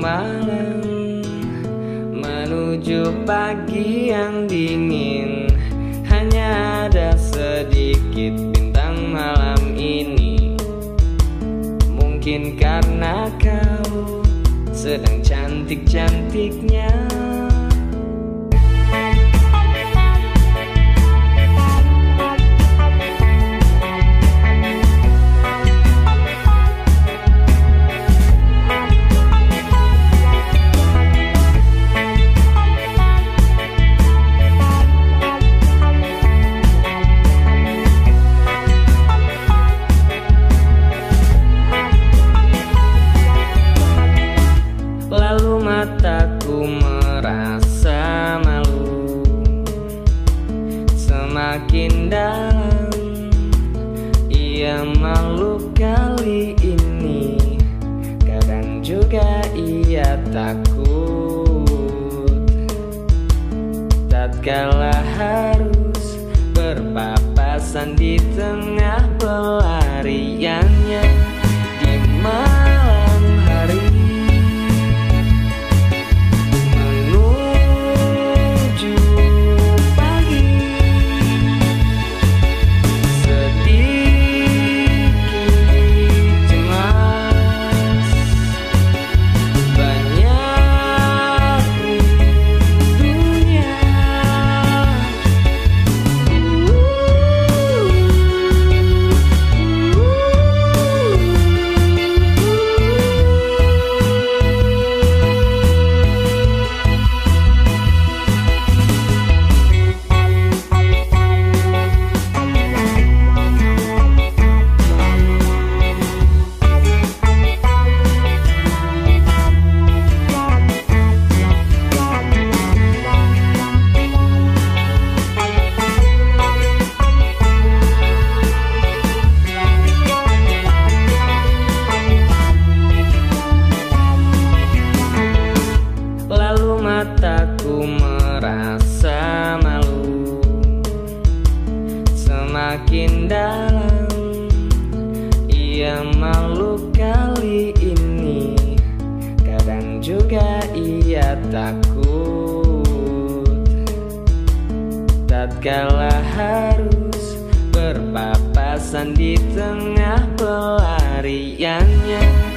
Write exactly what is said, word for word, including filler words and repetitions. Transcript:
malam menuju pagi yang dingin, hanya ada sedikit bintang malam ini. Mungkin karena kau sedang cantik-cantiknya. Lalu mataku merasa malu, semakin dalam ia malu kali ini. Kadang juga ia takut tatkala harus berpapasan di tengah pelariannya di malam hari. Mataku merasa malu, semakin dalam ia malu kali ini. Kadang juga ia takut tatkala harus berpapasan di tengah pelariannya